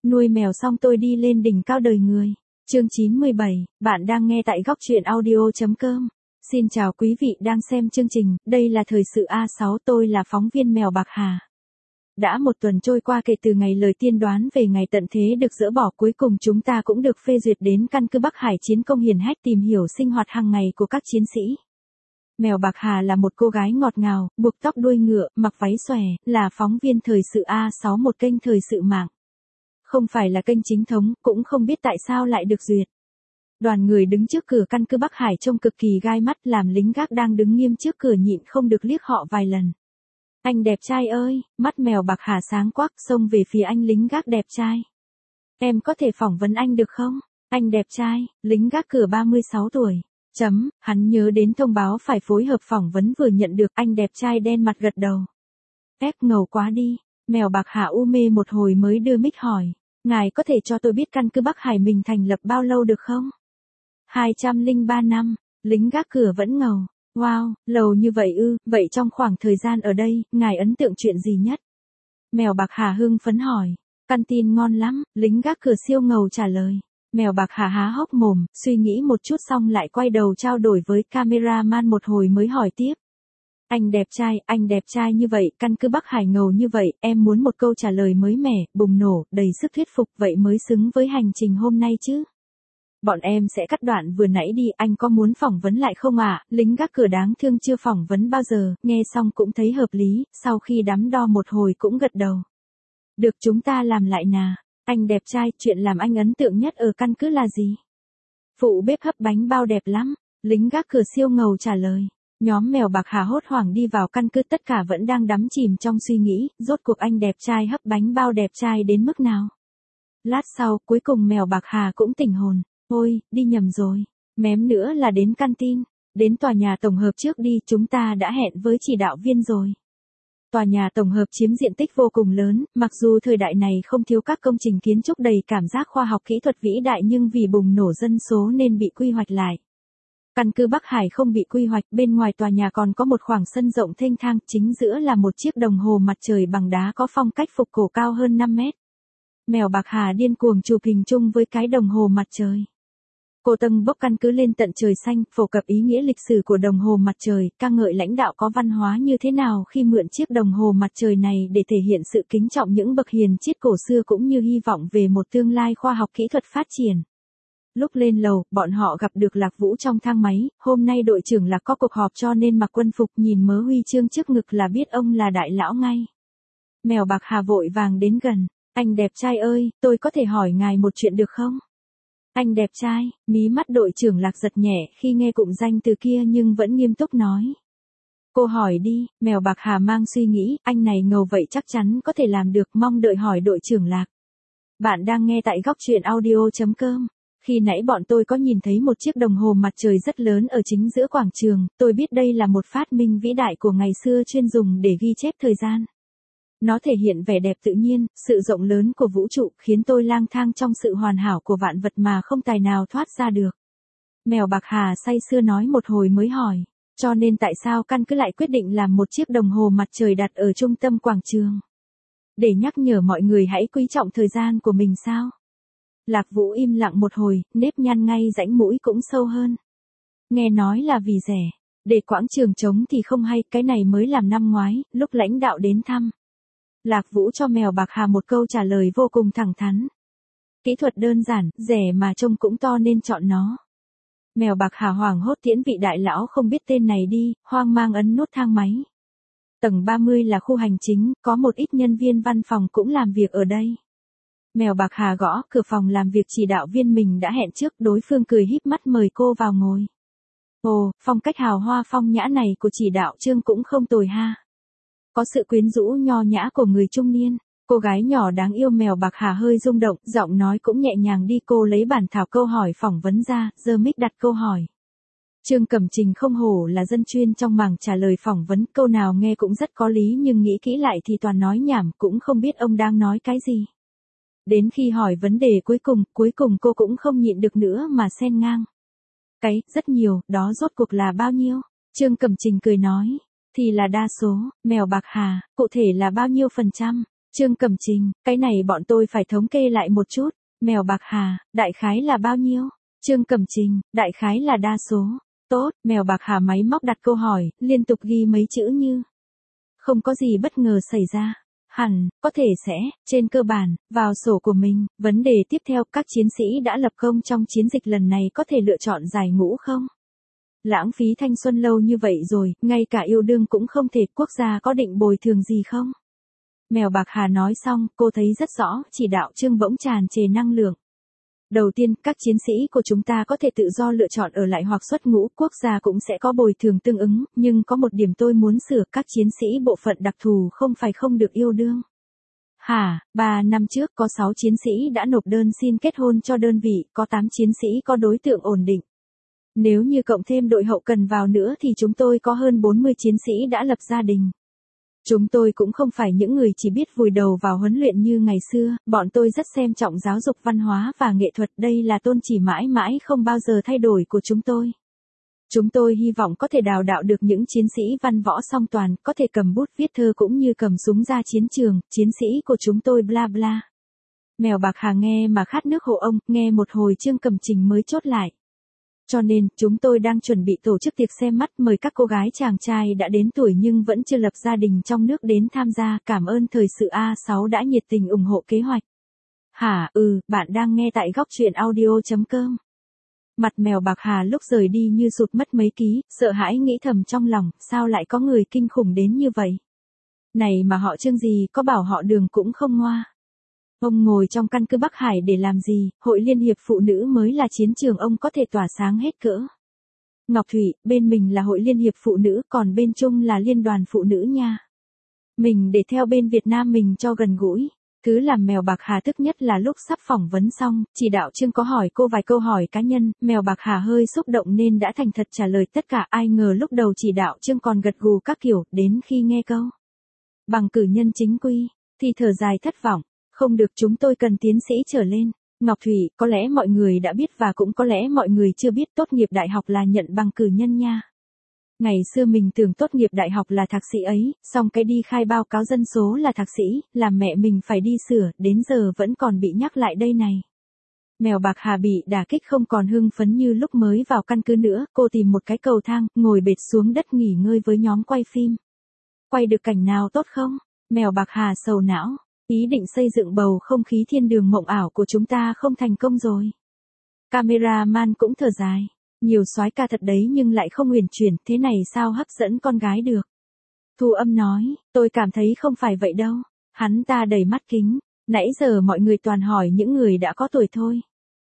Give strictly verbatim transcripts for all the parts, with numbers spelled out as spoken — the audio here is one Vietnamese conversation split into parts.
Nuôi mèo xong tôi đi lên đỉnh cao đời người. Chương chín mươi bảy, bạn đang nghe tại góc truyện audio.com. Xin chào quý vị đang xem chương trình, đây là thời sự A sáu, tôi là phóng viên Mèo Bạc Hà. Đã một tuần trôi qua kể từ ngày lời tiên đoán về ngày tận thế được dỡ bỏ, cuối cùng chúng ta cũng được phê duyệt đến căn cứ Bắc Hải chiến công hiển hách tìm hiểu sinh hoạt hàng ngày của các chiến sĩ. Mèo Bạc Hà là một cô gái ngọt ngào, buộc tóc đuôi ngựa, mặc váy xòe, là phóng viên thời sự A sáu, một kênh thời sự mạng. Không phải là kênh chính thống, cũng không biết tại sao lại được duyệt. Đoàn người đứng trước cửa căn cứ Bắc Hải trông cực kỳ gai mắt, làm lính gác đang đứng nghiêm trước cửa nhịn không được liếc họ vài lần. Anh đẹp trai ơi, mắt Mèo Bạc Hà sáng quắc, xông về phía anh lính gác đẹp trai. Em có thể phỏng vấn anh được không? Anh đẹp trai, lính gác cửa ba mươi sáu tuổi. Chấm, hắn nhớ đến thông báo phải phối hợp phỏng vấn vừa nhận được, anh đẹp trai đen mặt gật đầu. Ép ngầu quá đi. Mèo Bạc Hà u mê một hồi mới đưa mic hỏi. Ngài có thể cho tôi biết căn cứ Bắc Hải mình thành lập bao lâu được không? hai trăm lẻ ba năm, lính gác cửa vẫn ngầu. Wow, lâu như vậy ư, vậy trong khoảng thời gian ở đây, ngài ấn tượng chuyện gì nhất? Mèo Bạc Hà hưng phấn hỏi. Căn tin ngon lắm, lính gác cửa siêu ngầu trả lời. Mèo Bạc Hà há hốc mồm, suy nghĩ một chút xong lại quay đầu trao đổi với cameraman một hồi mới hỏi tiếp. Anh đẹp trai, anh đẹp trai như vậy, căn cứ Bắc Hải ngầu như vậy, em muốn một câu trả lời mới mẻ, bùng nổ, đầy sức thuyết phục, vậy mới xứng với hành trình hôm nay chứ. Bọn em sẽ cắt đoạn vừa nãy đi, anh có muốn phỏng vấn lại không ạ? À? Lính gác cửa đáng thương chưa phỏng vấn bao giờ, nghe xong cũng thấy hợp lý, sau khi đắn đo một hồi cũng gật đầu. Được, chúng ta làm lại nà. Anh đẹp trai, chuyện làm anh ấn tượng nhất ở căn cứ là gì? Phụ bếp hấp bánh bao đẹp lắm, lính gác cửa siêu ngầu trả lời. Nhóm Mèo Bạc Hà hốt hoảng đi vào căn cứ, tất cả vẫn đang đắm chìm trong suy nghĩ, rốt cuộc anh đẹp trai hấp bánh bao đẹp trai đến mức nào. Lát sau, cuối cùng Mèo Bạc Hà cũng tỉnh hồn. Ôi, đi nhầm rồi. Mém nữa là đến căn tin. Đến tòa nhà tổng hợp trước đi, chúng ta đã hẹn với chỉ đạo viên rồi. Tòa nhà tổng hợp chiếm diện tích vô cùng lớn, mặc dù thời đại này không thiếu các công trình kiến trúc đầy cảm giác khoa học kỹ thuật vĩ đại nhưng vì bùng nổ dân số nên bị quy hoạch lại. Căn cứ Bắc Hải không bị quy hoạch, bên ngoài tòa nhà còn có một khoảng sân rộng thênh thang, chính giữa là một chiếc đồng hồ mặt trời bằng đá có phong cách phục cổ cao hơn năm mét. Mèo Bạc Hà điên cuồng chụp hình chung với cái đồng hồ mặt trời. Cô tâng bốc căn cứ lên tận trời xanh, phổ cập ý nghĩa lịch sử của đồng hồ mặt trời, ca ngợi lãnh đạo có văn hóa như thế nào khi mượn chiếc đồng hồ mặt trời này để thể hiện sự kính trọng những bậc hiền triết cổ xưa cũng như hy vọng về một tương lai khoa học kỹ thuật phát triển. Lúc lên lầu, bọn họ gặp được Lạc Vũ trong thang máy, hôm nay đội trưởng Lạc có cuộc họp cho nên mặc quân phục, nhìn mớ huy chương trước ngực là biết ông là đại lão ngay. Mèo Bạc Hà vội vàng đến gần. Anh đẹp trai ơi, tôi có thể hỏi ngài một chuyện được không? Anh đẹp trai, mí mắt đội trưởng Lạc giật nhẹ khi nghe cụm danh từ kia nhưng vẫn nghiêm túc nói. Cô hỏi đi, Mèo Bạc Hà mang suy nghĩ, anh này ngầu vậy chắc chắn có thể làm được, mong đợi hỏi đội trưởng Lạc. Bạn đang nghe tại góc truyện audio.com. Khi nãy bọn tôi có nhìn thấy một chiếc đồng hồ mặt trời rất lớn ở chính giữa quảng trường, tôi biết đây là một phát minh vĩ đại của ngày xưa chuyên dùng để ghi chép thời gian. Nó thể hiện vẻ đẹp tự nhiên, sự rộng lớn của vũ trụ, khiến tôi lang thang trong sự hoàn hảo của vạn vật mà không tài nào thoát ra được. Mèo Bạc Hà say sưa nói một hồi mới hỏi, cho nên tại sao căn cứ lại quyết định làm một chiếc đồng hồ mặt trời đặt ở trung tâm quảng trường? Để nhắc nhở mọi người hãy quý trọng thời gian của mình sao? Lạc Vũ im lặng một hồi, nếp nhăn ngay rãnh mũi cũng sâu hơn. Nghe nói là vì rẻ, để quảng trường trống thì không hay, cái này mới làm năm ngoái, lúc lãnh đạo đến thăm. Lạc Vũ cho Mèo Bạc Hà một câu trả lời vô cùng thẳng thắn. Kỹ thuật đơn giản, rẻ mà trông cũng to nên chọn nó. Mèo Bạc Hà hoảng hốt tiễn vị đại lão không biết tên này đi, hoang mang ấn nút thang máy. Tầng ba mươi là khu hành chính, có một ít nhân viên văn phòng cũng làm việc ở đây. Mèo Bạc Hà gõ cửa phòng làm việc chỉ đạo viên mình đã hẹn trước, đối phương cười híp mắt mời cô vào ngồi. Ồ, phong cách hào hoa phong nhã này của chỉ đạo Trương cũng không tồi ha. Có sự quyến rũ nho nhã của người trung niên, cô gái nhỏ đáng yêu. Mèo Bạc Hà hơi rung động, giọng nói cũng nhẹ nhàng đi. Cô lấy bản thảo câu hỏi phỏng vấn ra, giơ mic đặt câu hỏi. Trương Cẩm Trình không hổ là dân chuyên trong mảng trả lời phỏng vấn, câu nào nghe cũng rất có lý nhưng nghĩ kỹ lại thì toàn nói nhảm, cũng không biết ông đang nói cái gì. Đến khi hỏi vấn đề cuối cùng, cuối cùng cô cũng không nhịn được nữa mà xen ngang. Cái, rất nhiều, đó rốt cuộc là bao nhiêu? Trương Cẩm Trình cười nói. Thì là đa số, Mèo Bạc Hà, cụ thể là bao nhiêu phần trăm? Trương Cẩm Trình, cái này bọn tôi phải thống kê lại một chút. Mèo Bạc Hà, đại khái là bao nhiêu? Trương Cẩm Trình, đại khái là đa số. Tốt, Mèo Bạc Hà máy móc đặt câu hỏi, liên tục ghi mấy chữ như. Không có gì bất ngờ xảy ra. Hẳn, có thể sẽ, trên cơ bản, vào sổ của mình. Vấn đề tiếp theo, các chiến sĩ đã lập công trong chiến dịch lần này có thể lựa chọn giải ngũ không? Lãng phí thanh xuân lâu như vậy rồi, ngay cả yêu đương cũng không thể, quốc gia có định bồi thường gì không? Mèo Bạc Hà nói xong, cô thấy rất rõ, chỉ đạo Trương bỗng tràn trề năng lượng. Đầu tiên, các chiến sĩ của chúng ta có thể tự do lựa chọn ở lại hoặc xuất ngũ, quốc gia cũng sẽ có bồi thường tương ứng, nhưng có một điểm tôi muốn sửa, các chiến sĩ bộ phận đặc thù không phải không được yêu đương. Hả, ba năm trước có sáu chiến sĩ đã nộp đơn xin kết hôn cho đơn vị, có tám chiến sĩ có đối tượng ổn định. Nếu như cộng thêm đội hậu cần vào nữa thì chúng tôi có hơn bốn mươi chiến sĩ đã lập gia đình. Chúng tôi cũng không phải những người chỉ biết vùi đầu vào huấn luyện như ngày xưa, bọn tôi rất xem trọng giáo dục văn hóa và nghệ thuật, đây là tôn chỉ mãi mãi không bao giờ thay đổi của chúng tôi. Chúng tôi hy vọng có thể đào đạo được những chiến sĩ văn võ song toàn, có thể cầm bút viết thơ cũng như cầm súng ra chiến trường, chiến sĩ của chúng tôi bla bla. Mèo Bạc Hà nghe mà khát nước hộ ông, nghe một hồi Trương Cẩm Trình mới chốt lại. Cho nên, chúng tôi đang chuẩn bị tổ chức tiệc xem mắt mời các cô gái chàng trai đã đến tuổi nhưng vẫn chưa lập gia đình trong nước đến tham gia. Cảm ơn thời sự A sáu đã nhiệt tình ủng hộ kế hoạch. Hả, ừ, bạn đang nghe tại góc truyện audio.com. Mặt Mèo Bạc Hà lúc rời đi như sụt mất mấy ký, sợ hãi nghĩ thầm trong lòng, sao lại có người kinh khủng đến như vậy? Này mà họ Trương gì có bảo họ Đường cũng không ngoa. Ông ngồi trong căn cứ Bắc Hải để làm gì, Hội Liên hiệp Phụ nữ mới là chiến trường ông có thể tỏa sáng hết cỡ. Ngọc Thủy, bên mình là Hội Liên hiệp Phụ nữ, còn bên Trung là Liên đoàn Phụ nữ nha. Mình để theo bên Việt Nam mình cho gần gũi. Thứ làm Mèo Bạc Hà tức nhất là lúc sắp phỏng vấn xong, chỉ đạo Trương có hỏi cô vài câu hỏi cá nhân, Mèo Bạc Hà hơi xúc động nên đã thành thật trả lời tất cả, ai ngờ lúc đầu chỉ đạo Trương còn gật gù các kiểu, đến khi nghe câu bằng cử nhân chính quy, thì thở dài thất vọng. Không được, chúng tôi cần tiến sĩ trở lên. Ngọc Thủy, có lẽ mọi người đã biết và cũng có lẽ mọi người chưa biết, tốt nghiệp đại học là nhận bằng cử nhân nha. Ngày xưa mình tưởng tốt nghiệp đại học là thạc sĩ ấy, xong cái đi khai báo cáo dân số là thạc sĩ, làm mẹ mình phải đi sửa, đến giờ vẫn còn bị nhắc lại đây này. Mèo Bạc Hà bị đả kích không còn hưng phấn như lúc mới vào căn cứ nữa, cô tìm một cái cầu thang, ngồi bệt xuống đất nghỉ ngơi với nhóm quay phim. Quay được cảnh nào tốt không? Mèo Bạc Hà sầu não. Ý định xây dựng bầu không khí thiên đường mộng ảo của chúng ta không thành công rồi. Cameraman cũng thở dài. Nhiều soái ca thật đấy nhưng lại không uyển chuyển, thế này sao hấp dẫn con gái được. Thu Âm nói, tôi cảm thấy không phải vậy đâu. Hắn ta đầy mắt kính. Nãy giờ mọi người toàn hỏi những người đã có tuổi thôi.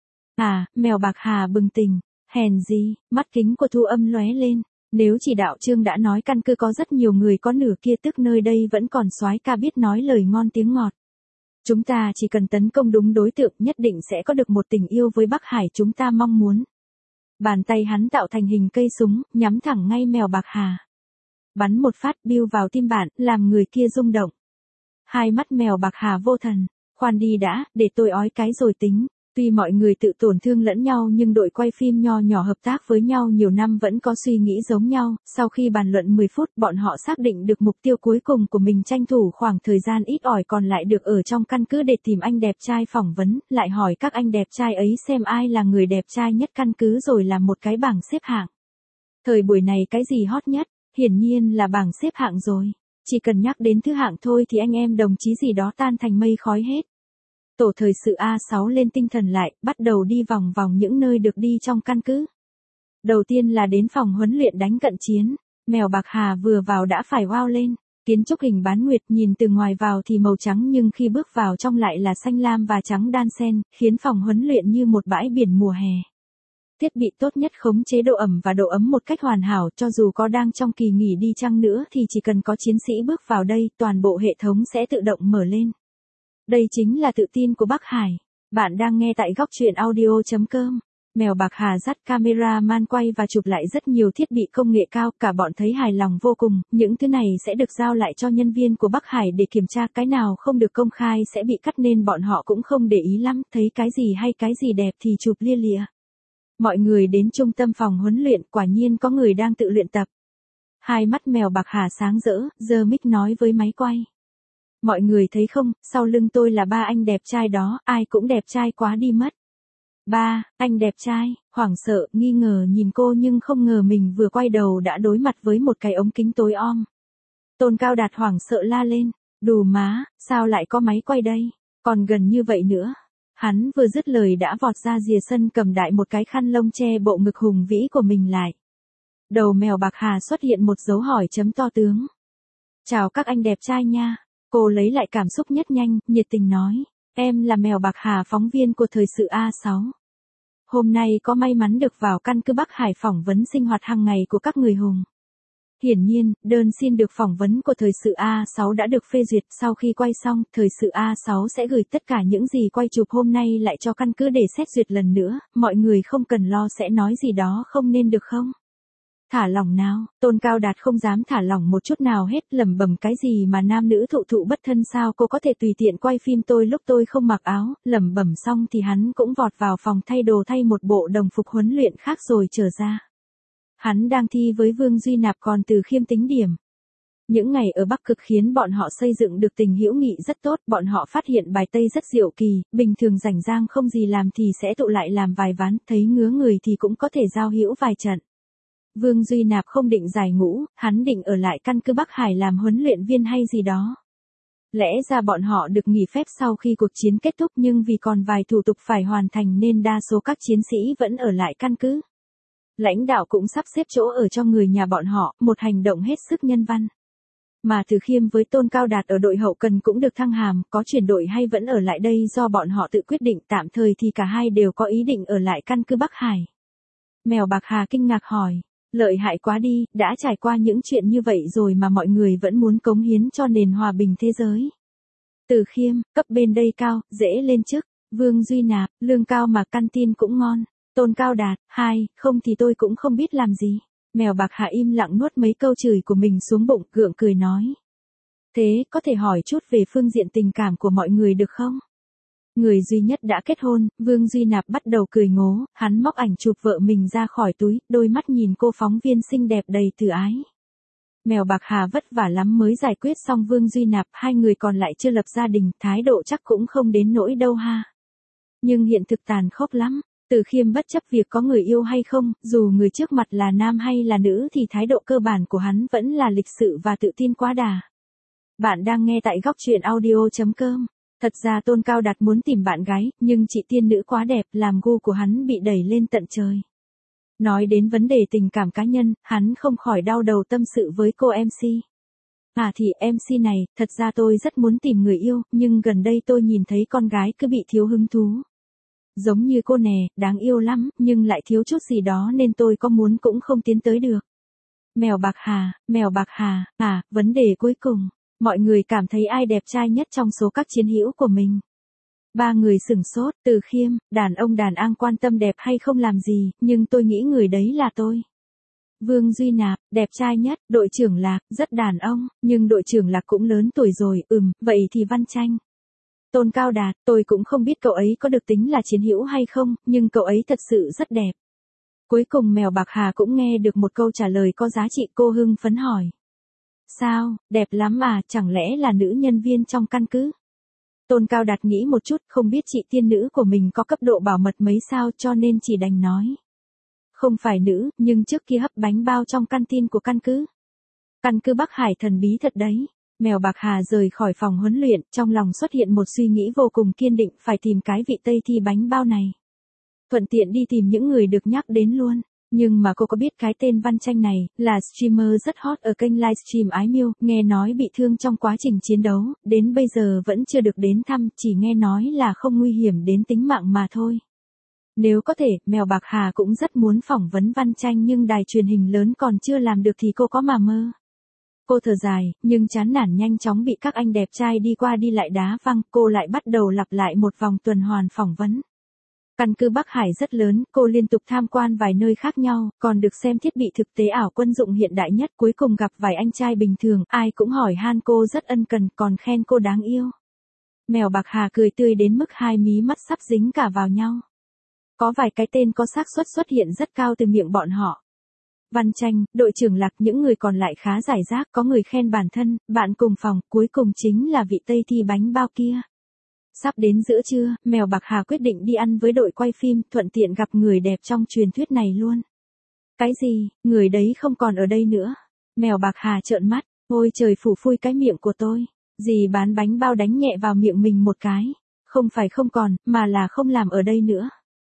À, Mèo Bạc Hà bừng tỉnh. Hèn gì, mắt kính của Thu Âm lóe lên. Nếu chỉ đạo Trương đã nói căn cứ có rất nhiều người có nửa kia, tức nơi đây vẫn còn soái ca biết nói lời ngon tiếng ngọt. Chúng ta chỉ cần tấn công đúng đối tượng, nhất định sẽ có được một tình yêu với Bắc Hải chúng ta mong muốn. Bàn tay hắn tạo thành hình cây súng, nhắm thẳng ngay Mèo Bạc Hà. Bắn một phát biu vào tim bạn, làm người kia rung động. Hai mắt Mèo Bạc Hà vô thần. Khoan đi đã, để tôi ói cái rồi tính. Tuy mọi người tự tổn thương lẫn nhau nhưng đội quay phim nho nhỏ hợp tác với nhau nhiều năm vẫn có suy nghĩ giống nhau. Sau khi bàn luận mười phút, bọn họ xác định được mục tiêu cuối cùng của mình, tranh thủ khoảng thời gian ít ỏi còn lại được ở trong căn cứ để tìm anh đẹp trai phỏng vấn, lại hỏi các anh đẹp trai ấy xem ai là người đẹp trai nhất căn cứ rồi làm một cái bảng xếp hạng. Thời buổi này cái gì hot nhất? Hiển nhiên là bảng xếp hạng rồi. Chỉ cần nhắc đến thứ hạng thôi thì anh em đồng chí gì đó tan thành mây khói hết. Tổ thời sự A sáu lên tinh thần lại, bắt đầu đi vòng vòng những nơi được đi trong căn cứ. Đầu tiên là đến phòng huấn luyện đánh cận chiến. Mèo Bạc Hà vừa vào đã phải wow lên. Kiến trúc hình bán nguyệt, nhìn từ ngoài vào thì màu trắng nhưng khi bước vào trong lại là xanh lam và trắng đan xen, khiến phòng huấn luyện như một bãi biển mùa hè. Thiết bị tốt nhất khống chế độ ẩm và độ ấm một cách hoàn hảo, cho dù có đang trong kỳ nghỉ đi chăng nữa thì chỉ cần có chiến sĩ bước vào đây, toàn bộ hệ thống sẽ tự động mở lên. Đây chính là tự tin của Bắc Hải. Bạn đang nghe tại góc truyện audio.com. Mèo Bạc Hà dắt cameraman quay và chụp lại rất nhiều thiết bị công nghệ cao, cả bọn thấy hài lòng vô cùng, những thứ này sẽ được giao lại cho nhân viên của Bắc Hải để kiểm tra, cái nào không được công khai sẽ bị cắt nên bọn họ cũng không để ý lắm, thấy cái gì hay cái gì đẹp thì chụp lia lịa. Mọi người đến trung tâm phòng huấn luyện, quả nhiên có người đang tự luyện tập. Hai mắt Mèo Bạc Hà sáng rỡ, giơ mic nói với máy quay. Mọi người thấy không, sau lưng tôi là ba anh đẹp trai đó, ai cũng đẹp trai quá đi mất. Ba, anh đẹp trai, hoảng sợ, nghi ngờ nhìn cô nhưng không ngờ mình vừa quay đầu đã đối mặt với một cái ống kính tối om. Tôn Cao Đạt hoảng sợ la lên, đù má, sao lại có máy quay đây, còn gần như vậy nữa. Hắn vừa dứt lời đã vọt ra rìa sân cầm đại một cái khăn lông che bộ ngực hùng vĩ của mình lại. Đầu mèo bạc hà xuất hiện một dấu hỏi chấm to tướng. Chào các anh đẹp trai nha. Cô lấy lại cảm xúc nhất nhanh, nhiệt tình nói. Em là mèo bạc hà, phóng viên của thời sự A sáu. Hôm nay có may mắn được vào căn cứ Bắc Hải phỏng vấn sinh hoạt hàng ngày của các người hùng. Hiển nhiên, đơn xin được phỏng vấn của thời sự A sáu đã được phê duyệt. Sau khi quay xong, thời sự A sáu sẽ gửi tất cả những gì quay chụp hôm nay lại cho căn cứ để xét duyệt lần nữa. Mọi người không cần lo sẽ nói gì đó không nên được không? Thả lỏng nào, Tôn Cao Đạt không dám thả lỏng một chút nào hết, lẩm bẩm cái gì mà nam nữ thụ thụ bất thân, sao cô có thể tùy tiện quay phim tôi lúc tôi không mặc áo. Lẩm bẩm xong thì hắn cũng vọt vào phòng thay đồ thay một bộ đồng phục huấn luyện khác rồi trở ra. Hắn đang thi với Vương Duy Nạp còn Từ Khiêm tính điểm. Những ngày ở Bắc Cực khiến bọn họ xây dựng được tình hữu nghị rất tốt, bọn họ phát hiện bài Tây rất diệu kỳ, bình thường rảnh rang không gì làm thì sẽ tụ lại làm vài ván, thấy ngứa người thì cũng có thể giao hữu vài trận. Vương Duy Nạp không định giải ngũ, hắn định ở lại căn cứ Bắc Hải làm huấn luyện viên hay gì đó. Lẽ ra bọn họ được nghỉ phép sau khi cuộc chiến kết thúc, nhưng vì còn vài thủ tục phải hoàn thành nên đa số các chiến sĩ vẫn ở lại căn cứ. Lãnh đạo cũng sắp xếp chỗ ở cho người nhà bọn họ, một hành động hết sức nhân văn. Mà Từ Khiêm với Tôn Cao Đạt ở đội hậu cần cũng được thăng hàm, có chuyển đội hay vẫn ở lại đây do bọn họ tự quyết định, tạm thời thì cả hai đều có ý định ở lại căn cứ Bắc Hải. Mèo bạc hà kinh ngạc hỏi. Lợi hại quá đi, đã trải qua những chuyện như vậy rồi mà mọi người vẫn muốn cống hiến cho nền hòa bình thế giới. Từ Khiêm, cấp bên đây cao, dễ lên chức. Vương Duy Nạp, lương cao mà căn tin cũng ngon. Tôn Cao Đạt, hai, không thì tôi cũng không biết làm gì. Mèo bạc hà im lặng nuốt mấy câu chửi của mình xuống bụng, gượng cười nói. Thế, có thể hỏi chút về phương diện tình cảm của mọi người được không? Người duy nhất đã kết hôn, Vương Duy Nạp bắt đầu cười ngố, hắn móc ảnh chụp vợ mình ra khỏi túi, đôi mắt nhìn cô phóng viên xinh đẹp đầy từ ái. Mèo bạc hà vất vả lắm mới giải quyết xong Vương Duy Nạp, hai người còn lại chưa lập gia đình, thái độ chắc cũng không đến nỗi đâu ha. Nhưng hiện thực tàn khốc lắm, Từ Khiêm bất chấp việc có người yêu hay không, dù người trước mặt là nam hay là nữ thì thái độ cơ bản của hắn vẫn là lịch sự và tự tin quá đà. Bạn đang nghe tại góc truyện audio chấm com. Thật ra Tôn Cao Đạt muốn tìm bạn gái, nhưng chị tiên nữ quá đẹp, làm gu của hắn bị đẩy lên tận trời. Nói đến vấn đề tình cảm cá nhân, hắn không khỏi đau đầu tâm sự với cô em xê. À thì em xê này, thật ra tôi rất muốn tìm người yêu, nhưng gần đây tôi nhìn thấy con gái cứ bị thiếu hứng thú. Giống như cô nè, đáng yêu lắm, nhưng lại thiếu chút gì đó nên tôi có muốn cũng không tiến tới được. Mèo bạc hà, mèo bạc hà, à, vấn đề cuối cùng. Mọi người cảm thấy ai đẹp trai nhất trong số các chiến hữu của mình? Ba người sửng sốt, Từ Khiêm, đàn ông đàn an quan tâm đẹp hay không làm gì, nhưng tôi nghĩ người đấy là tôi. Vương Duy Nạp, đẹp trai nhất, đội trưởng Lạc, rất đàn ông, nhưng đội trưởng Lạc cũng lớn tuổi rồi, ừm, vậy thì Văn Tranh. Tôn Cao Đạt, tôi cũng không biết cậu ấy có được tính là chiến hữu hay không, nhưng cậu ấy thật sự rất đẹp. Cuối cùng mèo bạc hà cũng nghe được một câu trả lời có giá trị, cô hưng phấn hỏi. Sao, đẹp lắm à, chẳng lẽ là nữ nhân viên trong căn cứ? Tôn Cao Đạt nghĩ một chút, không biết chị tiên nữ của mình có cấp độ bảo mật mấy sao cho nên chỉ đành nói. Không phải nữ, nhưng trước kia hấp bánh bao trong canteen của căn cứ. Căn cứ Bắc Hải thần bí thật đấy. Mèo bạc hà rời khỏi phòng huấn luyện, trong lòng xuất hiện một suy nghĩ vô cùng kiên định, phải tìm cái vị Tây thi bánh bao này. Thuận tiện đi tìm những người được nhắc đến luôn. Nhưng mà cô có biết cái tên Văn Tranh này, là streamer rất hot ở kênh livestream Ái Miêu, nghe nói bị thương trong quá trình chiến đấu, đến bây giờ vẫn chưa được đến thăm, chỉ nghe nói là không nguy hiểm đến tính mạng mà thôi. Nếu có thể, mèo bạc hà cũng rất muốn phỏng vấn Văn Tranh nhưng đài truyền hình lớn còn chưa làm được thì cô có mà mơ. Cô thở dài, nhưng chán nản nhanh chóng bị các anh đẹp trai đi qua đi lại đá văng, cô lại bắt đầu lặp lại một vòng tuần hoàn phỏng vấn. Căn cứ Bắc Hải rất lớn, cô liên tục tham quan vài nơi khác nhau, còn được xem thiết bị thực tế ảo quân dụng hiện đại nhất, cuối cùng gặp vài anh trai bình thường, ai cũng hỏi han cô rất ân cần, còn khen cô đáng yêu. Mèo bạc hà cười tươi đến mức hai mí mắt sắp dính cả vào nhau. Có vài cái tên có xác suất xuất hiện rất cao từ miệng bọn họ. Văn Tranh, đội trưởng Lạc, những người còn lại khá giải rác, có người khen bản thân, bạn cùng phòng, cuối cùng chính là vị Tây Thi bánh bao kia. Sắp đến giữa trưa, Mèo Bạc Hà quyết định đi ăn với đội quay phim, thuận tiện gặp người đẹp trong truyền thuyết này luôn. Cái gì, người đấy không còn ở đây nữa. Mèo Bạc Hà trợn mắt, ôi trời, phủ phui cái miệng của tôi. Dì bán bánh bao đánh nhẹ vào miệng mình một cái. Không phải không còn, mà là không làm ở đây nữa.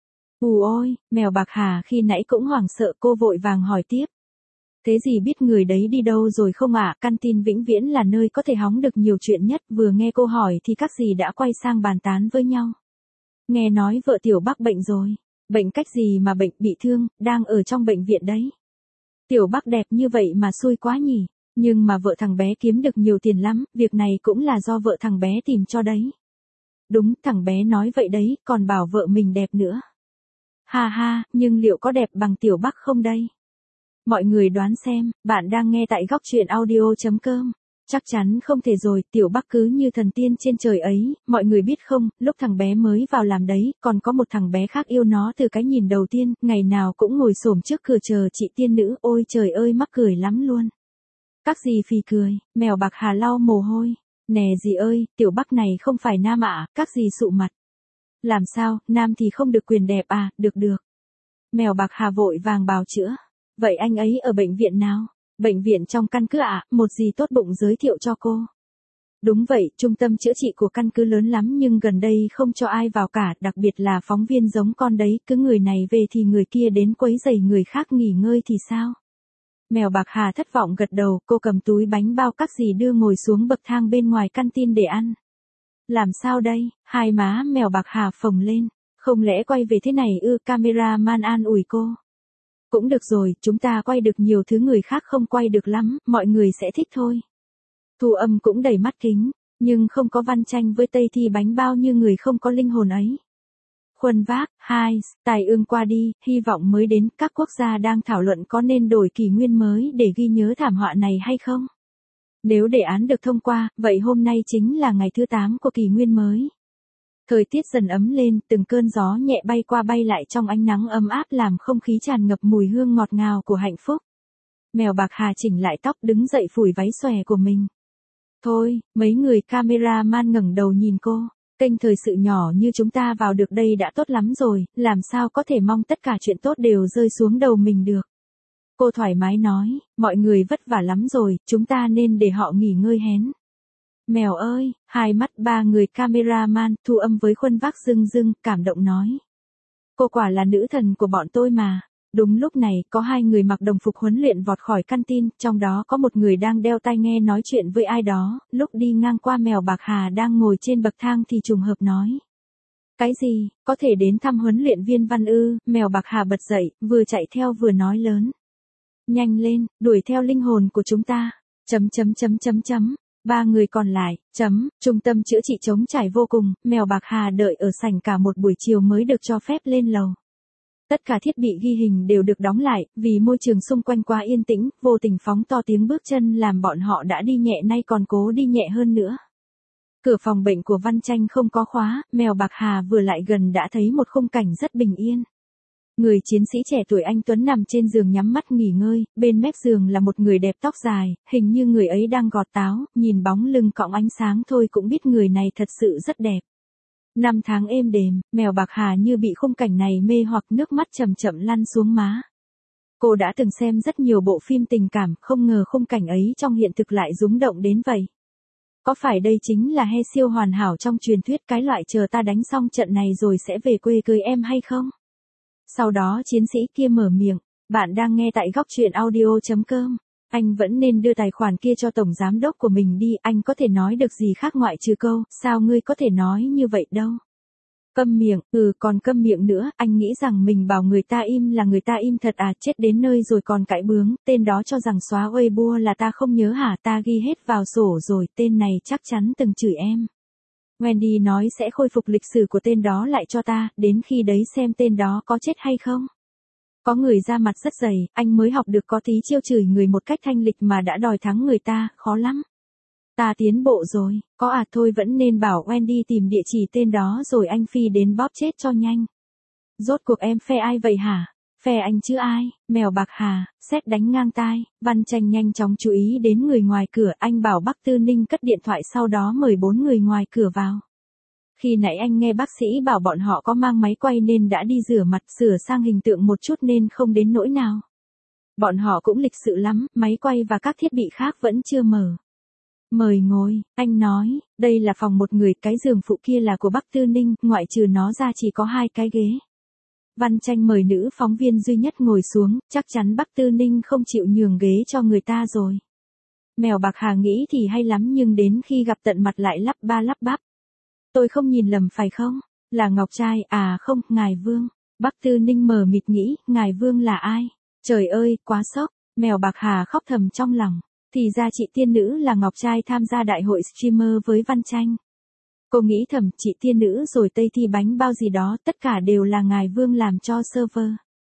Ù ôi, Mèo Bạc Hà khi nãy cũng hoảng sợ, cô vội vàng hỏi tiếp. Thế gì biết người đấy đi đâu rồi không ạ? À? Căn tin vĩnh viễn là nơi có thể hóng được nhiều chuyện nhất. Vừa nghe cô hỏi thì các dì đã quay sang bàn tán với nhau. Nghe nói vợ Tiểu Bắc bệnh rồi. Bệnh cách gì mà bệnh, bị thương, đang ở trong bệnh viện đấy. Tiểu Bắc đẹp như vậy mà xui quá nhỉ. Nhưng mà vợ thằng bé kiếm được nhiều tiền lắm, việc này cũng là do vợ thằng bé tìm cho đấy. Đúng, thằng bé nói vậy đấy, còn bảo vợ mình đẹp nữa. Ha ha, nhưng liệu có đẹp bằng Tiểu Bắc không đây? Mọi người đoán xem, bạn đang nghe tại góc truyện audio.com. Chắc chắn không thể rồi, Tiểu Bắc cứ như thần tiên trên trời ấy, mọi người biết không, lúc thằng bé mới vào làm đấy, còn có một thằng bé khác yêu nó từ cái nhìn đầu tiên, ngày nào cũng ngồi xổm trước cửa chờ chị tiên nữ, ôi trời ơi mắc cười lắm luôn. Các dì phì cười, Mèo Bạc Hà lau mồ hôi. Nè dì ơi, Tiểu Bắc này không phải nam ạ, à, các dì sụ mặt. Làm sao, nam thì không được quyền đẹp à, được được. Mèo Bạc Hà vội vàng bào chữa. Vậy anh ấy ở bệnh viện nào? Bệnh viện trong căn cứ ạ, à? Một dì tốt bụng giới thiệu cho cô. Đúng vậy, trung tâm chữa trị của căn cứ lớn lắm nhưng gần đây không cho ai vào cả, đặc biệt là phóng viên giống con đấy, cứ người này về thì người kia đến quấy rầy người khác nghỉ ngơi thì sao? Mèo Bạc Hà thất vọng gật đầu, cô cầm túi bánh bao các dì đưa ngồi xuống bậc thang bên ngoài căn tin để ăn. Làm sao đây? Hai má Mèo Bạc Hà phồng lên. Không lẽ quay về thế này ư? Cameraman an ủi cô. Cũng được rồi, chúng ta quay được nhiều thứ người khác không quay được lắm, mọi người sẽ thích thôi. Thu Âm cũng đầy mắt kính, nhưng không có Văn Tranh với Tây Thi bánh bao như người không có linh hồn ấy. Khuân Vác, hai, tài ương qua đi, hy vọng mới đến, các quốc gia đang thảo luận có nên đổi kỷ nguyên mới để ghi nhớ thảm họa này hay không? Nếu đề án được thông qua, vậy hôm nay chính là ngày thứ tám của kỷ nguyên mới. Thời tiết dần ấm lên, từng cơn gió nhẹ bay qua bay lại trong ánh nắng ấm áp làm không khí tràn ngập mùi hương ngọt ngào của hạnh phúc. Mèo Bạc Hà chỉnh lại tóc đứng dậy phủi váy xòe của mình. Thôi, mấy người cameraman ngẩng đầu nhìn cô. Kênh thời sự nhỏ như chúng ta vào được đây đã tốt lắm rồi, làm sao có thể mong tất cả chuyện tốt đều rơi xuống đầu mình được. Cô thoải mái nói, mọi người vất vả lắm rồi, chúng ta nên để họ nghỉ ngơi hén. Mèo ơi, hai mắt ba người cameraman, Thu Âm với Khuân Vác rưng rưng, cảm động nói. Cô quả là nữ thần của bọn tôi mà. Đúng lúc này, có hai người mặc đồng phục huấn luyện vọt khỏi căn tin, trong đó có một người đang đeo tai nghe nói chuyện với ai đó, lúc đi ngang qua Mèo Bạc Hà đang ngồi trên bậc thang thì trùng hợp nói. Cái gì, có thể đến thăm huấn luyện viên Văn ư? Mèo Bạc Hà bật dậy, vừa chạy theo vừa nói lớn. Nhanh lên, đuổi theo linh hồn của chúng ta. Chấm chấm chấm chấm chấm. Ba người còn lại, chấm, trung tâm chữa trị trống trải vô cùng, Mèo Bạc Hà đợi ở sảnh cả một buổi chiều mới được cho phép lên lầu. Tất cả thiết bị ghi hình đều được đóng lại, vì môi trường xung quanh quá yên tĩnh, vô tình phóng to tiếng bước chân làm bọn họ đã đi nhẹ nay còn cố đi nhẹ hơn nữa. Cửa phòng bệnh của Văn Tranh không có khóa, Mèo Bạc Hà vừa lại gần đã thấy một khung cảnh rất bình yên. Người chiến sĩ trẻ tuổi anh Tuấn nằm trên giường nhắm mắt nghỉ ngơi, bên mép giường là một người đẹp tóc dài, hình như người ấy đang gọt táo, nhìn bóng lưng cõng ánh sáng thôi cũng biết người này thật sự rất đẹp. Năm tháng êm đềm, Mèo Bạc Hà như bị khung cảnh này mê hoặc nước mắt chậm chậm lăn xuống má. Cô đã từng xem rất nhiều bộ phim tình cảm, không ngờ khung cảnh ấy trong hiện thực lại rung động đến vậy. Có phải đây chính là he siêu hoàn hảo trong truyền thuyết cái loại chờ ta đánh xong trận này rồi sẽ về quê cưới em hay không? Sau đó chiến sĩ kia mở miệng, bạn đang nghe tại góc truyện audio.com. Anh vẫn nên đưa tài khoản kia cho tổng giám đốc của mình đi, anh có thể nói được gì khác ngoại trừ câu, sao ngươi có thể nói như vậy đâu. Câm miệng, ừ còn câm miệng nữa, anh nghĩ rằng mình bảo người ta im là người ta im thật à, chết đến nơi rồi còn cãi bướng, tên đó cho rằng xóa Weibo là ta không nhớ hả, ta ghi hết vào sổ rồi, tên này chắc chắn từng chửi em. Wendy nói sẽ khôi phục lịch sử của tên đó lại cho ta, đến khi đấy xem tên đó có chết hay không. Có người ra mặt rất dày, anh mới học được có tí chiêu chửi người một cách thanh lịch mà đã đòi thắng người ta, khó lắm. Ta tiến bộ rồi, có à thôi vẫn nên bảo Wendy tìm địa chỉ tên đó rồi anh phi đến bóp chết cho nhanh. Rốt cuộc em phe ai vậy hả? Phe anh chứ ai, Mèo Bạc Hà, sét đánh ngang tai, Văn Tranh nhanh chóng chú ý đến người ngoài cửa, anh bảo Bắc Tư Ninh cất điện thoại sau đó mời bốn người ngoài cửa vào. Khi nãy anh nghe bác sĩ bảo bọn họ có mang máy quay nên đã đi rửa mặt sửa sang hình tượng một chút nên không đến nỗi nào. Bọn họ cũng lịch sự lắm, máy quay và các thiết bị khác vẫn chưa mở. Mời ngồi, anh nói, đây là phòng một người, cái giường phụ kia là của Bắc Tư Ninh, ngoại trừ nó ra chỉ có hai cái ghế. Văn Tranh mời nữ phóng viên duy nhất ngồi xuống, chắc chắn Bắc Tư Ninh không chịu nhường ghế cho người ta rồi. Mèo Bạc Hà nghĩ thì hay lắm nhưng đến khi gặp tận mặt lại lắp ba lắp bắp. Tôi không nhìn lầm phải không? Là Ngọc Trai, à không, Ngài Vương. Bắc Tư Ninh mờ mịt nghĩ, Ngài Vương là ai? Trời ơi, quá sốc, Mèo Bạc Hà khóc thầm trong lòng. Thì ra chị tiên nữ là Ngọc Trai tham gia đại hội streamer với Văn Tranh. Cô nghĩ thầm, chị tiên nữ rồi Tây Thi bánh bao gì đó, tất cả đều là Ngài Vương làm cho server.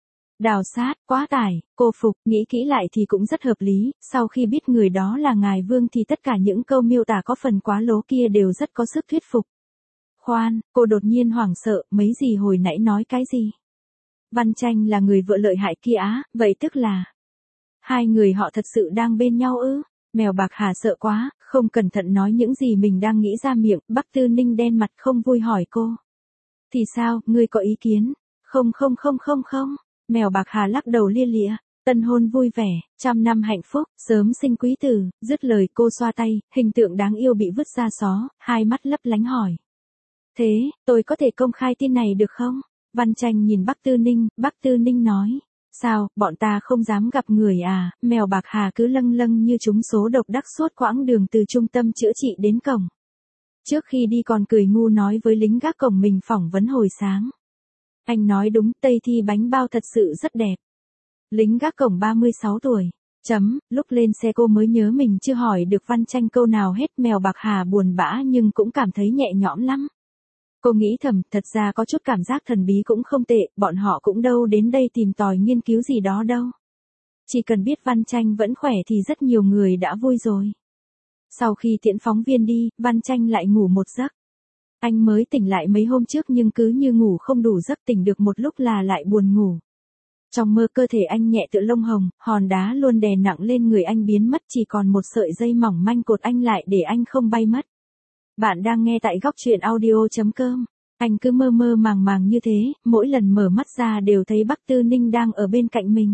Đào sát, quá tải, cô phục, nghĩ kỹ lại thì cũng rất hợp lý, sau khi biết người đó là Ngài Vương thì tất cả những câu miêu tả có phần quá lố kia đều rất có sức thuyết phục. Khoan, cô đột nhiên hoảng sợ, mấy gì hồi nãy nói cái gì? Văn Tranh là người vợ lợi hại kia á, vậy tức là... Hai người họ thật sự đang bên nhau ư? Mèo Bạc Hà sợ quá, không cẩn thận nói những gì mình đang nghĩ ra miệng, Bắc Tư Ninh đen mặt không vui hỏi cô. Thì sao, ngươi có ý kiến? Không không không không không, Mèo Bạc Hà lắc đầu lia lịa, tân hôn vui vẻ, trăm năm hạnh phúc, sớm sinh quý tử, dứt lời cô xoa tay, hình tượng đáng yêu bị vứt ra xó, hai mắt lấp lánh hỏi. Thế, tôi có thể công khai tin này được không? Văn Tranh nhìn Bắc Tư Ninh, Bắc Tư Ninh nói. Sao, bọn ta không dám gặp người à? Mèo Bạc Hà cứ lâng lâng như trúng số độc đắc suốt quãng đường từ trung tâm chữa trị đến cổng. Trước khi đi còn cười ngu nói với lính gác cổng mình phỏng vấn hồi sáng. Anh nói đúng, Tây Thi bánh bao thật sự rất đẹp. Lính gác cổng ba mươi sáu tuổi. Chấm, lúc lên xe cô mới nhớ mình chưa hỏi được Văn Tranh câu nào hết. Mèo Bạc Hà buồn bã nhưng cũng cảm thấy nhẹ nhõm lắm. Cô nghĩ thầm, thật ra có chút cảm giác thần bí cũng không tệ, bọn họ cũng đâu đến đây tìm tòi nghiên cứu gì đó đâu. Chỉ cần biết Văn Tranh vẫn khỏe thì rất nhiều người đã vui rồi. Sau khi tiễn phóng viên đi, Văn Tranh lại ngủ một giấc. Anh mới tỉnh lại mấy hôm trước nhưng cứ như ngủ không đủ giấc, tỉnh được một lúc là lại buồn ngủ. Trong mơ cơ thể anh nhẹ tựa lông hồng, hòn đá luôn đè nặng lên người anh biến mất, chỉ còn một sợi dây mỏng manh cột anh lại để anh không bay mất. Bạn đang nghe tại góc truyện audio chấm com. Anh cứ mơ mơ màng màng như thế, mỗi lần mở mắt ra đều thấy Bắc Tư Ninh đang ở bên cạnh mình.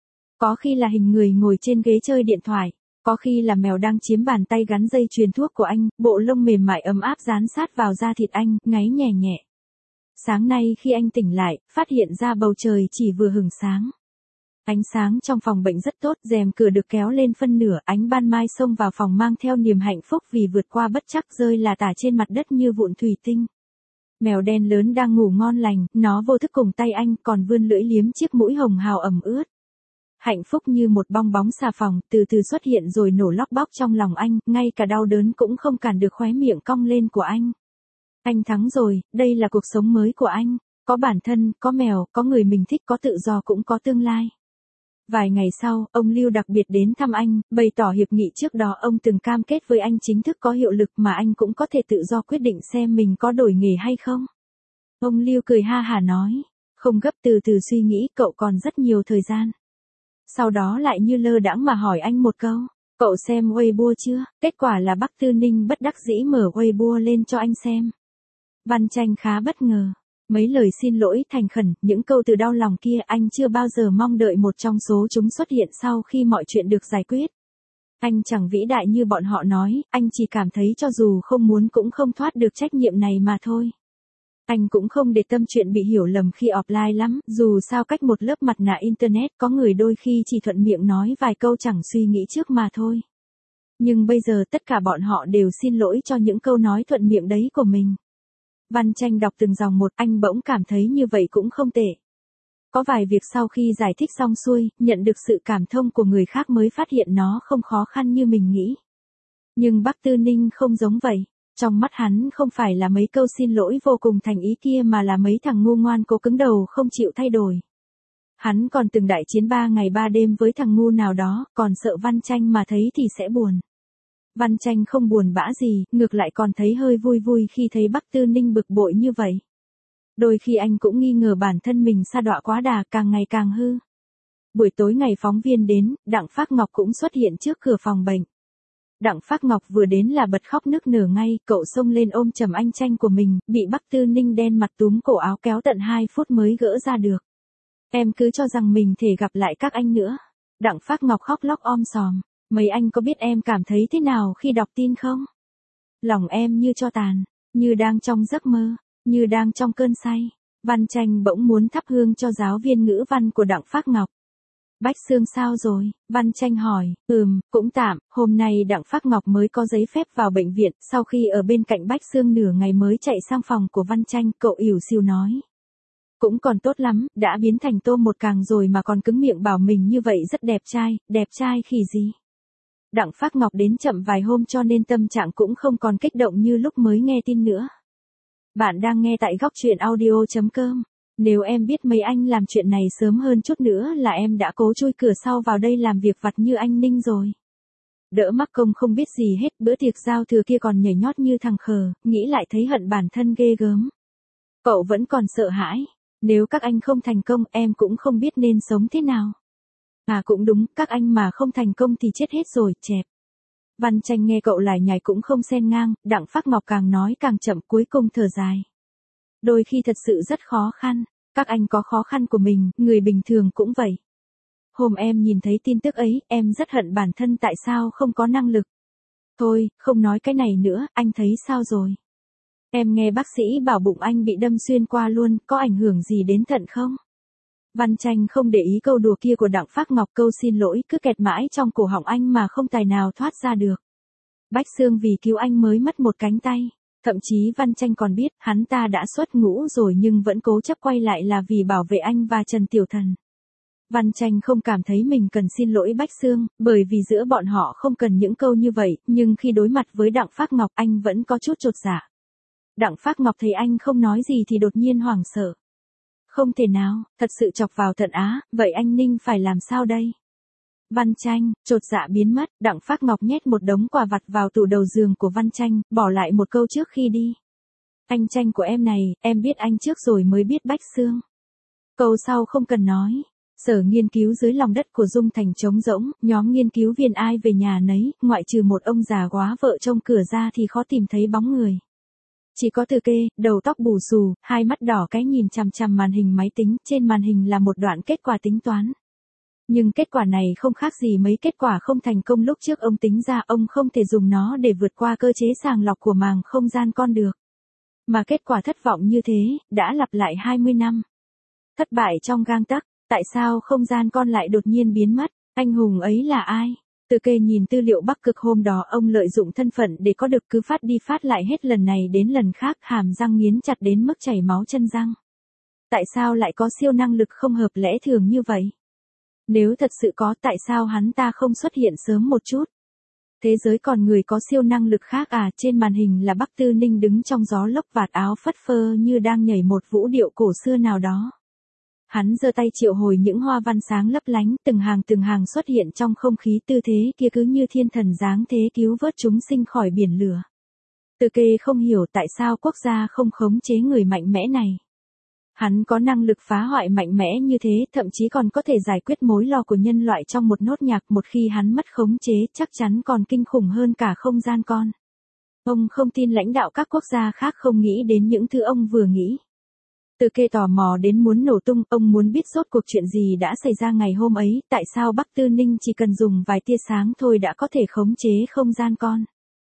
Có khi là hình người ngồi trên ghế chơi điện thoại, có khi là mèo đang chiếm bàn tay gắn dây chuyền thuốc của anh, bộ lông mềm mại ấm áp dán sát vào da thịt anh, ngáy nhẹ nhẹ. Sáng nay khi anh tỉnh lại, phát hiện ra bầu trời chỉ vừa hửng sáng. Ánh sáng trong phòng bệnh rất tốt, rèm cửa được kéo lên phân nửa, ánh ban mai xông vào phòng mang theo niềm hạnh phúc vì vượt qua bất trắc rơi là tả trên mặt đất như vụn thủy tinh. Mèo đen lớn đang ngủ ngon lành, nó vô thức cùng tay anh còn vươn lưỡi liếm chiếc mũi hồng hào ẩm ướt. Hạnh phúc như một bong bóng xà phòng, từ từ xuất hiện rồi nổ lóc bóc trong lòng anh, ngay cả đau đớn cũng không cản được khóe miệng cong lên của anh. Anh thắng rồi, đây là cuộc sống mới của anh, có bản thân, có mèo, có người mình thích, có tự do cũng có tương lai. Vài ngày sau, ông Lưu đặc biệt đến thăm anh, bày tỏ hiệp nghị trước đó ông từng cam kết với anh chính thức có hiệu lực mà anh cũng có thể tự do quyết định xem mình có đổi nghề hay không. Ông Lưu cười ha hả nói, không gấp, từ từ suy nghĩ, cậu còn rất nhiều thời gian. Sau đó lại như lơ đãng mà hỏi anh một câu, cậu xem Weibo chưa? Kết quả là Bắc Tư Ninh bất đắc dĩ mở Weibo lên cho anh xem. Văn Tranh khá bất ngờ. Mấy lời xin lỗi thành khẩn, những câu từ đau lòng kia anh chưa bao giờ mong đợi một trong số chúng xuất hiện sau khi mọi chuyện được giải quyết. Anh chẳng vĩ đại như bọn họ nói, anh chỉ cảm thấy cho dù không muốn cũng không thoát được trách nhiệm này mà thôi. Anh cũng không để tâm chuyện bị hiểu lầm khi offline lắm, dù sao cách một lớp mặt nạ internet có người đôi khi chỉ thuận miệng nói vài câu chẳng suy nghĩ trước mà thôi. Nhưng bây giờ tất cả bọn họ đều xin lỗi cho những câu nói thuận miệng đấy của mình. Văn Tranh đọc từng dòng một, anh bỗng cảm thấy như vậy cũng không tệ. Có vài việc sau khi giải thích xong xuôi, nhận được sự cảm thông của người khác mới phát hiện nó không khó khăn như mình nghĩ. Nhưng Bắc Tư Ninh không giống vậy. Trong mắt hắn không phải là mấy câu xin lỗi vô cùng thành ý kia mà là mấy thằng ngu ngoan cố cứng đầu không chịu thay đổi. Hắn còn từng đại chiến ba ngày ba đêm với thằng ngu nào đó, còn sợ Văn Tranh mà thấy thì sẽ buồn. Văn Tranh không buồn bã gì, ngược lại còn thấy hơi vui vui khi thấy Bắc Tư Ninh bực bội như vậy. Đôi khi anh cũng nghi ngờ bản thân mình sa đọa quá đà, càng ngày càng hư. Buổi tối ngày phóng viên đến, Đặng Phác Ngọc cũng xuất hiện trước cửa phòng bệnh. Đặng Phác Ngọc vừa đến là bật khóc nức nở ngay, cậu xông lên ôm chầm anh trai của mình, bị Bắc Tư Ninh đen mặt túm cổ áo kéo tận hai phút mới gỡ ra được. Em cứ cho rằng mình thể gặp lại các anh nữa. Đặng Phác Ngọc khóc lóc om sòm. Mấy anh có biết em cảm thấy thế nào khi đọc tin không? Lòng em như tro tàn, như đang trong giấc mơ, như đang trong cơn say. Văn Tranh bỗng muốn thắp hương cho giáo viên ngữ văn của Đặng Phác Ngọc. Bách Xương sao rồi? Văn Tranh hỏi. Ừm, cũng tạm, hôm nay Đặng Phác Ngọc mới có giấy phép vào bệnh viện, sau khi ở bên cạnh Bách Xương nửa ngày mới chạy sang phòng của Văn Tranh, cậu ỉu xìu nói. Cũng còn tốt lắm, đã biến thành tôm một càng rồi mà còn cứng miệng bảo mình như vậy rất đẹp trai, đẹp trai khỉ gì. Đặng Phác Ngọc đến chậm vài hôm cho nên tâm trạng cũng không còn kích động như lúc mới nghe tin nữa. Bạn đang nghe tại góc truyện audio chấm com. Nếu em biết mấy anh làm chuyện này sớm hơn chút nữa là em đã cố chui cửa sau vào đây làm việc vặt như anh Ninh rồi. Đỡ mắc công không biết gì hết, bữa tiệc giao thừa kia còn nhảy nhót như thằng khờ, nghĩ lại thấy hận bản thân ghê gớm. Cậu vẫn còn sợ hãi. Nếu các anh không thành công em cũng không biết nên sống thế nào. À cũng đúng, các anh mà không thành công thì chết hết rồi, chẹp. Văn Tranh nghe cậu lải nhải cũng không xen ngang, Đặng Phác Ngọc càng nói càng chậm cuối cùng thở dài. Đôi khi thật sự rất khó khăn, các anh có khó khăn của mình, người bình thường cũng vậy. Hôm em nhìn thấy tin tức ấy, em rất hận bản thân tại sao không có năng lực. Thôi, không nói cái này nữa, anh thấy sao rồi? Em nghe bác sĩ bảo bụng anh bị đâm xuyên qua luôn, có ảnh hưởng gì đến thận không? Văn Tranh không để ý câu đùa kia của Đặng Phác Ngọc, câu xin lỗi cứ kẹt mãi trong cổ họng anh mà không tài nào thoát ra được. Bách Xương vì cứu anh mới mất một cánh tay. Thậm chí Văn Tranh còn biết hắn ta đã xuất ngũ rồi nhưng vẫn cố chấp quay lại là vì bảo vệ anh và Trần Tiểu Thần. Văn Tranh không cảm thấy mình cần xin lỗi Bách Xương, bởi vì giữa bọn họ không cần những câu như vậy, nhưng khi đối mặt với Đặng Phác Ngọc anh vẫn có chút chột dạ. Đặng Phác Ngọc thấy anh không nói gì thì đột nhiên hoảng sợ. Không thể nào, thật sự chọc vào thận á, vậy anh Ninh phải làm sao đây? Văn Tranh, chột dạ biến mất, Đặng Phác Ngọc nhét một đống quà vặt vào tủ đầu giường của Văn Tranh, bỏ lại một câu trước khi đi. Anh Tranh của em này, em biết anh trước rồi mới biết Bách Xương. Câu sau không cần nói. Sở nghiên cứu dưới lòng đất của Dung Thành trống rỗng, nhóm nghiên cứu viên ai về nhà nấy, ngoại trừ một ông già quá vợ trông cửa ra thì khó tìm thấy bóng người. Chỉ có Từ Kê, đầu tóc bù xù, hai mắt đỏ cái nhìn chằm chằm màn hình máy tính, trên màn hình là một đoạn kết quả tính toán. Nhưng kết quả này không khác gì mấy kết quả không thành công lúc trước ông tính ra, ông không thể dùng nó để vượt qua cơ chế sàng lọc của màng không gian con được. Mà kết quả thất vọng như thế, đã lặp lại hai mươi năm. Thất bại trong gang tấc, tại sao không gian con lại đột nhiên biến mất, anh hùng ấy là ai? Từ Kê nhìn tư liệu Bắc Cực hôm đó ông lợi dụng thân phận để có được cứ phát đi phát lại hết lần này đến lần khác, hàm răng nghiến chặt đến mức chảy máu chân răng. Tại sao lại có siêu năng lực không hợp lẽ thường như vậy? Nếu thật sự có, tại sao hắn ta không xuất hiện sớm một chút? Thế giới còn người có siêu năng lực khác à? Trên màn hình là Bắc Tư Ninh đứng trong gió lốc vạt áo phất phơ như đang nhảy một vũ điệu cổ xưa nào đó. Hắn giơ tay triệu hồi những hoa văn sáng lấp lánh, từng hàng từng hàng xuất hiện trong không khí, tư thế kia cứ như thiên thần giáng thế cứu vớt chúng sinh khỏi biển lửa. Từ Kê không hiểu tại sao quốc gia không khống chế người mạnh mẽ này. Hắn có năng lực phá hoại mạnh mẽ như thế, thậm chí còn có thể giải quyết mối lo của nhân loại trong một nốt nhạc, một khi hắn mất khống chế chắc chắn còn kinh khủng hơn cả không gian con. Ông không tin lãnh đạo các quốc gia khác không nghĩ đến những thứ ông vừa nghĩ. Từ Kê tò mò đến muốn nổ tung, ông muốn biết rốt cuộc chuyện gì đã xảy ra ngày hôm ấy, tại sao Bắc Tư Ninh chỉ cần dùng vài tia sáng thôi đã có thể khống chế không gian con.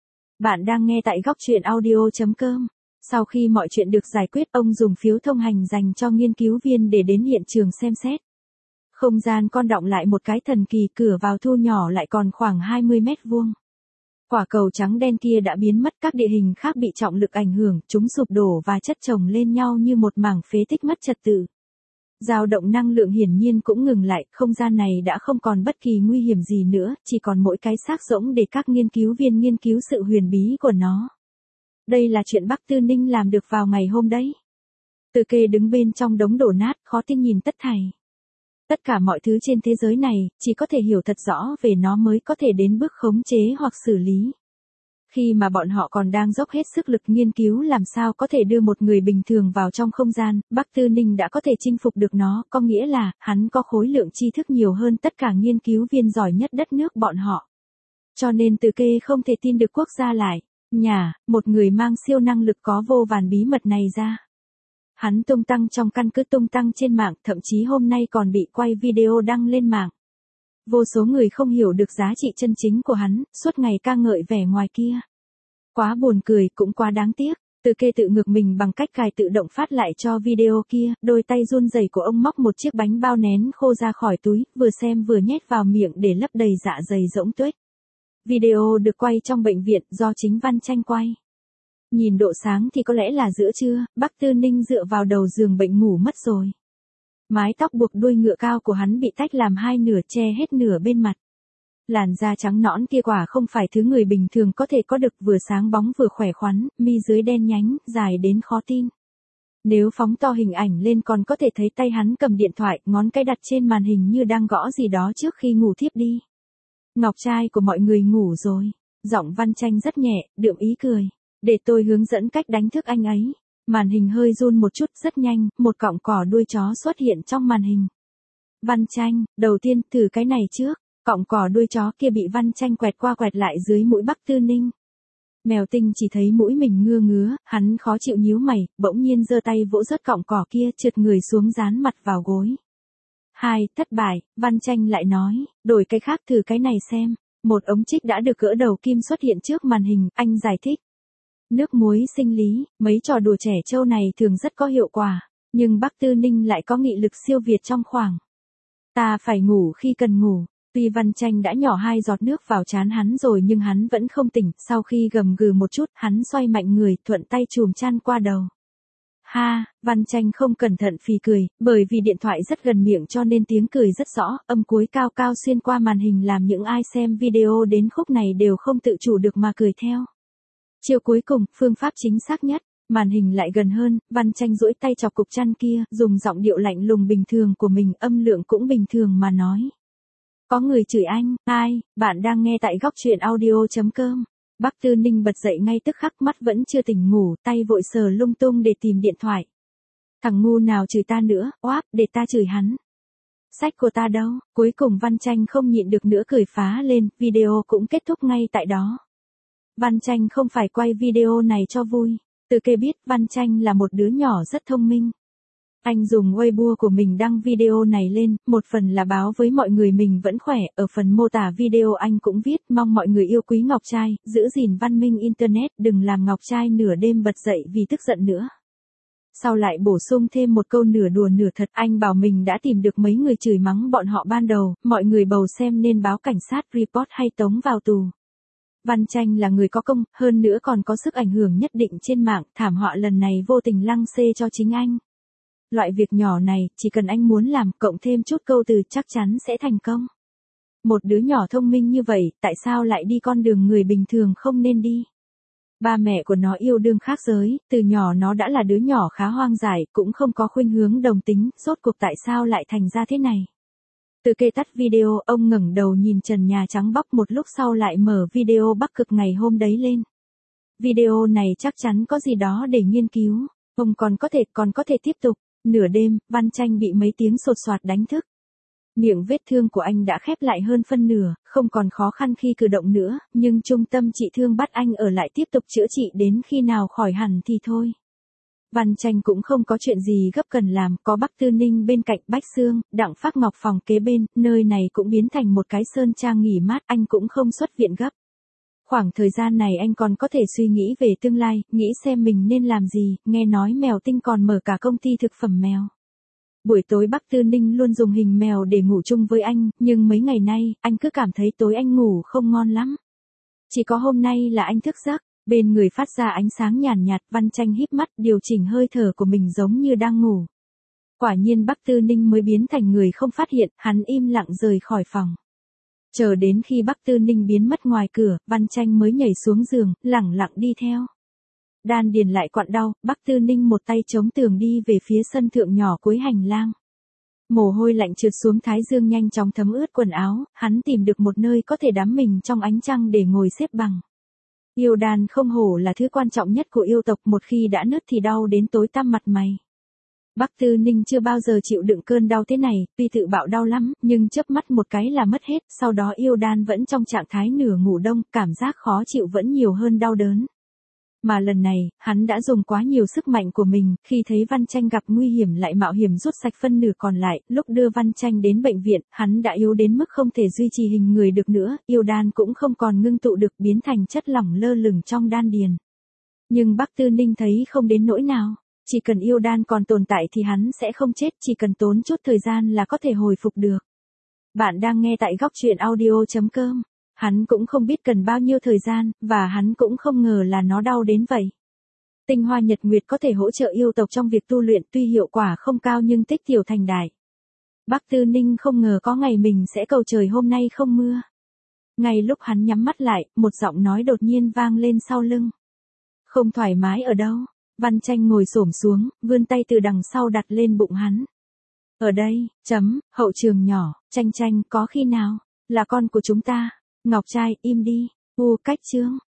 Bạn đang nghe tại góc truyện audio chấm com. Sau khi mọi chuyện được giải quyết, ông dùng phiếu thông hành dành cho nghiên cứu viên để đến hiện trường xem xét. Không gian con đọng lại một cái thần kỳ, cửa vào thu nhỏ lại còn khoảng hai mươi mét vuông. Quả cầu trắng đen kia đã biến mất, các địa hình khác bị trọng lực ảnh hưởng, chúng sụp đổ và chất chồng lên nhau như một mảng phế tích mất trật tự. Dao động năng lượng hiển nhiên cũng ngừng lại, không gian này đã không còn bất kỳ nguy hiểm gì nữa, chỉ còn mỗi cái xác rỗng để các nghiên cứu viên nghiên cứu sự huyền bí của nó. Đây là chuyện Bắc Tư Ninh làm được vào ngày hôm đấy. Từ Kê đứng bên trong đống đổ nát, khó tin nhìn tất thảy. Tất cả mọi thứ trên thế giới này, chỉ có thể hiểu thật rõ về nó mới có thể đến bước khống chế hoặc xử lý. Khi mà bọn họ còn đang dốc hết sức lực nghiên cứu làm sao có thể đưa một người bình thường vào trong không gian, Bắc Tư Ninh đã có thể chinh phục được nó, có nghĩa là, hắn có khối lượng tri thức nhiều hơn tất cả nghiên cứu viên giỏi nhất đất nước bọn họ. Cho nên Từ Kê không thể tin được quốc gia lại, nhà, một người mang siêu năng lực có vô vàn bí mật này ra. Hắn tung tăng trong căn cứ tung tăng trên mạng, thậm chí hôm nay còn bị quay video đăng lên mạng. Vô số người không hiểu được giá trị chân chính của hắn, suốt ngày ca ngợi vẻ ngoài kia. Quá buồn cười, cũng quá đáng tiếc. Từ Kê tự ngược mình bằng cách cài tự động phát lại cho video kia, đôi tay run rẩy của ông móc một chiếc bánh bao nén khô ra khỏi túi, vừa xem vừa nhét vào miệng để lấp đầy dạ dày rỗng tuếch. Video được quay trong bệnh viện do chính Văn Tranh quay. Nhìn độ sáng thì có lẽ là giữa trưa, Bắc Tư Ninh dựa vào đầu giường bệnh ngủ mất rồi. Mái tóc buộc đuôi ngựa cao của hắn bị tách làm hai nửa che hết nửa bên mặt. Làn da trắng nõn kia quả không phải thứ người bình thường có thể có được, vừa sáng bóng vừa khỏe khoắn, mi dưới đen nhánh, dài đến khó tin. Nếu phóng to hình ảnh lên còn có thể thấy tay hắn cầm điện thoại, ngón cái đặt trên màn hình như đang gõ gì đó trước khi ngủ thiếp đi. Ngọc trai của mọi người ngủ rồi. Giọng Văn Tranh rất nhẹ, đượm ý cười. Để tôi hướng dẫn cách đánh thức anh ấy. Màn hình hơi run một chút, rất nhanh, một cọng cỏ đuôi chó xuất hiện trong màn hình. Văn Tranh, đầu tiên thử cái này trước. Cọng cỏ đuôi chó kia bị Văn Tranh quẹt qua quẹt lại dưới mũi Bắc Tư Ninh. Mèo Tinh chỉ thấy mũi mình ngưa ngứa, hắn khó chịu nhíu mày, bỗng nhiên giơ tay vỗ rớt cọng cỏ kia, trượt người xuống dán mặt vào gối. Hai, thất bại, Văn Tranh lại nói, đổi cái khác thử cái này xem. Một ống trích đã được gỡ đầu kim xuất hiện trước màn hình, anh giải thích. Nước muối sinh lý, mấy trò đùa trẻ trâu này thường rất có hiệu quả, nhưng Bắc Tư Ninh lại có nghị lực siêu việt trong khoảng. Ta phải ngủ khi cần ngủ. Tuy Văn Tranh đã nhỏ hai giọt nước vào trán hắn rồi nhưng hắn vẫn không tỉnh, sau khi gầm gừ một chút, hắn xoay mạnh người, thuận tay chùm chăn qua đầu. Ha, Văn Tranh không cẩn thận phì cười, bởi vì điện thoại rất gần miệng cho nên tiếng cười rất rõ, âm cuối cao cao xuyên qua màn hình làm những ai xem video đến khúc này đều không tự chủ được mà cười theo. Chiều cuối cùng, phương pháp chính xác nhất, màn hình lại gần hơn, Văn Tranh duỗi tay chọc cục chăn kia, dùng giọng điệu lạnh lùng bình thường của mình, âm lượng cũng bình thường mà nói. Có người chửi anh, ai, bạn đang nghe tại góc truyện audio.com. Bắc Tư Ninh bật dậy ngay tức khắc, mắt vẫn chưa tỉnh ngủ, tay vội sờ lung tung để tìm điện thoại. Thằng ngu nào chửi ta nữa, oáp, để ta chửi hắn. Sách của ta đâu, cuối cùng Văn Tranh không nhịn được nữa cười phá lên, video cũng kết thúc ngay tại đó. Văn Tranh không phải quay video này cho vui. Từ Kê biết Văn Tranh là một đứa nhỏ rất thông minh. Anh dùng Weibo của mình đăng video này lên, một phần là báo với mọi người mình vẫn khỏe, ở phần mô tả video anh cũng viết mong mọi người yêu quý Ngọc Trai, giữ gìn văn minh Internet, đừng làm Ngọc Trai nửa đêm bật dậy vì tức giận nữa. Sau lại bổ sung thêm một câu nửa đùa nửa thật, anh bảo mình đã tìm được mấy người chửi mắng bọn họ ban đầu, mọi người bầu xem nên báo cảnh sát, report hay tống vào tù. Văn Tranh là người có công, hơn nữa còn có sức ảnh hưởng nhất định trên mạng, thảm họa lần này vô tình lăng xê cho chính anh. Loại việc nhỏ này, chỉ cần anh muốn làm, cộng thêm chút câu từ chắc chắn sẽ thành công. Một đứa nhỏ thông minh như vậy, tại sao lại đi con đường người bình thường không nên đi? Ba mẹ của nó yêu đương khác giới, từ nhỏ nó đã là đứa nhỏ khá hoang dại, cũng không có khuynh hướng đồng tính, rốt cuộc tại sao lại thành ra thế này? Từ Kê tắt video, ông ngẩng đầu nhìn trần nhà trắng bóc một lúc sau lại mở video Bắc Cực ngày hôm đấy lên. Video này chắc chắn có gì đó để nghiên cứu, ông còn có thể, còn có thể tiếp tục. Nửa đêm, Văn Tranh bị mấy tiếng sột soạt đánh thức. Miệng vết thương của anh đã khép lại hơn phân nửa, không còn khó khăn khi cử động nữa, nhưng trung tâm trị thương bắt anh ở lại tiếp tục chữa trị đến khi nào khỏi hẳn thì thôi. Văn Tranh cũng không có chuyện gì gấp cần làm, có Bắc Tư Ninh bên cạnh, Bách Xương, Đặng Phác Ngọc phòng kế bên, nơi này cũng biến thành một cái sơn trang nghỉ mát, anh cũng không xuất viện gấp. Khoảng thời gian này anh còn có thể suy nghĩ về tương lai, nghĩ xem mình nên làm gì, nghe nói Mèo Tinh còn mở cả công ty thực phẩm mèo. Buổi tối Bắc Tư Ninh luôn dùng hình mèo để ngủ chung với anh, nhưng mấy ngày nay, anh cứ cảm thấy tối anh ngủ không ngon lắm. Chỉ có hôm nay là anh thức giấc, bên người phát ra ánh sáng nhàn nhạt, Văn Tranh híp mắt, điều chỉnh hơi thở của mình giống như đang ngủ. Quả nhiên Bắc Tư Ninh mới biến thành người không phát hiện, hắn im lặng rời khỏi phòng. Chờ đến khi Bắc Tư Ninh biến mất ngoài cửa, Văn Tranh mới nhảy xuống giường, lẳng lặng đi theo. Đan điền lại quặn đau, Bắc Tư Ninh một tay chống tường đi về phía sân thượng nhỏ cuối hành lang. Mồ hôi lạnh trượt xuống thái dương nhanh chóng thấm ướt quần áo, hắn tìm được một nơi có thể đắm mình trong ánh trăng để ngồi xếp bằng. Yêu đàn không hổ là thứ quan trọng nhất của yêu tộc, một khi đã nứt thì đau đến tối tăm mặt mày. Bắc Tư Ninh chưa bao giờ chịu đựng cơn đau thế này, tuy tự bạo đau lắm, nhưng chớp mắt một cái là mất hết, sau đó yêu đan vẫn trong trạng thái nửa ngủ đông, cảm giác khó chịu vẫn nhiều hơn đau đớn. Mà lần này, hắn đã dùng quá nhiều sức mạnh của mình, khi thấy Văn Tranh gặp nguy hiểm lại mạo hiểm rút sạch phân nửa còn lại, lúc đưa Văn Tranh đến bệnh viện, hắn đã yếu đến mức không thể duy trì hình người được nữa, yêu đan cũng không còn ngưng tụ được, biến thành chất lỏng lơ lửng trong đan điền. Nhưng Bắc Tư Ninh thấy không đến nỗi nào, chỉ cần yêu đan còn tồn tại thì hắn sẽ không chết, chỉ cần tốn chút thời gian là có thể hồi phục được. Bạn đang nghe tại góc truyện audio chấm com. Hắn cũng không biết cần bao nhiêu thời gian, và hắn cũng không ngờ là nó đau đến vậy. Tinh hoa nhật nguyệt có thể hỗ trợ yêu tộc trong việc tu luyện, tuy hiệu quả không cao nhưng tích tiểu thành đại. Bắc Tư Ninh không ngờ có ngày mình sẽ cầu trời hôm nay không mưa. Ngay lúc hắn nhắm mắt lại, một giọng nói đột nhiên vang lên sau lưng. Không thoải mái ở đâu? Văn Tranh ngồi xổm xuống, vươn tay từ đằng sau đặt lên bụng hắn. Ở đây, chấm, hậu trường nhỏ, Tranh Tranh, có khi nào là con của chúng ta? Ngọc trai, im đi. U cách chương.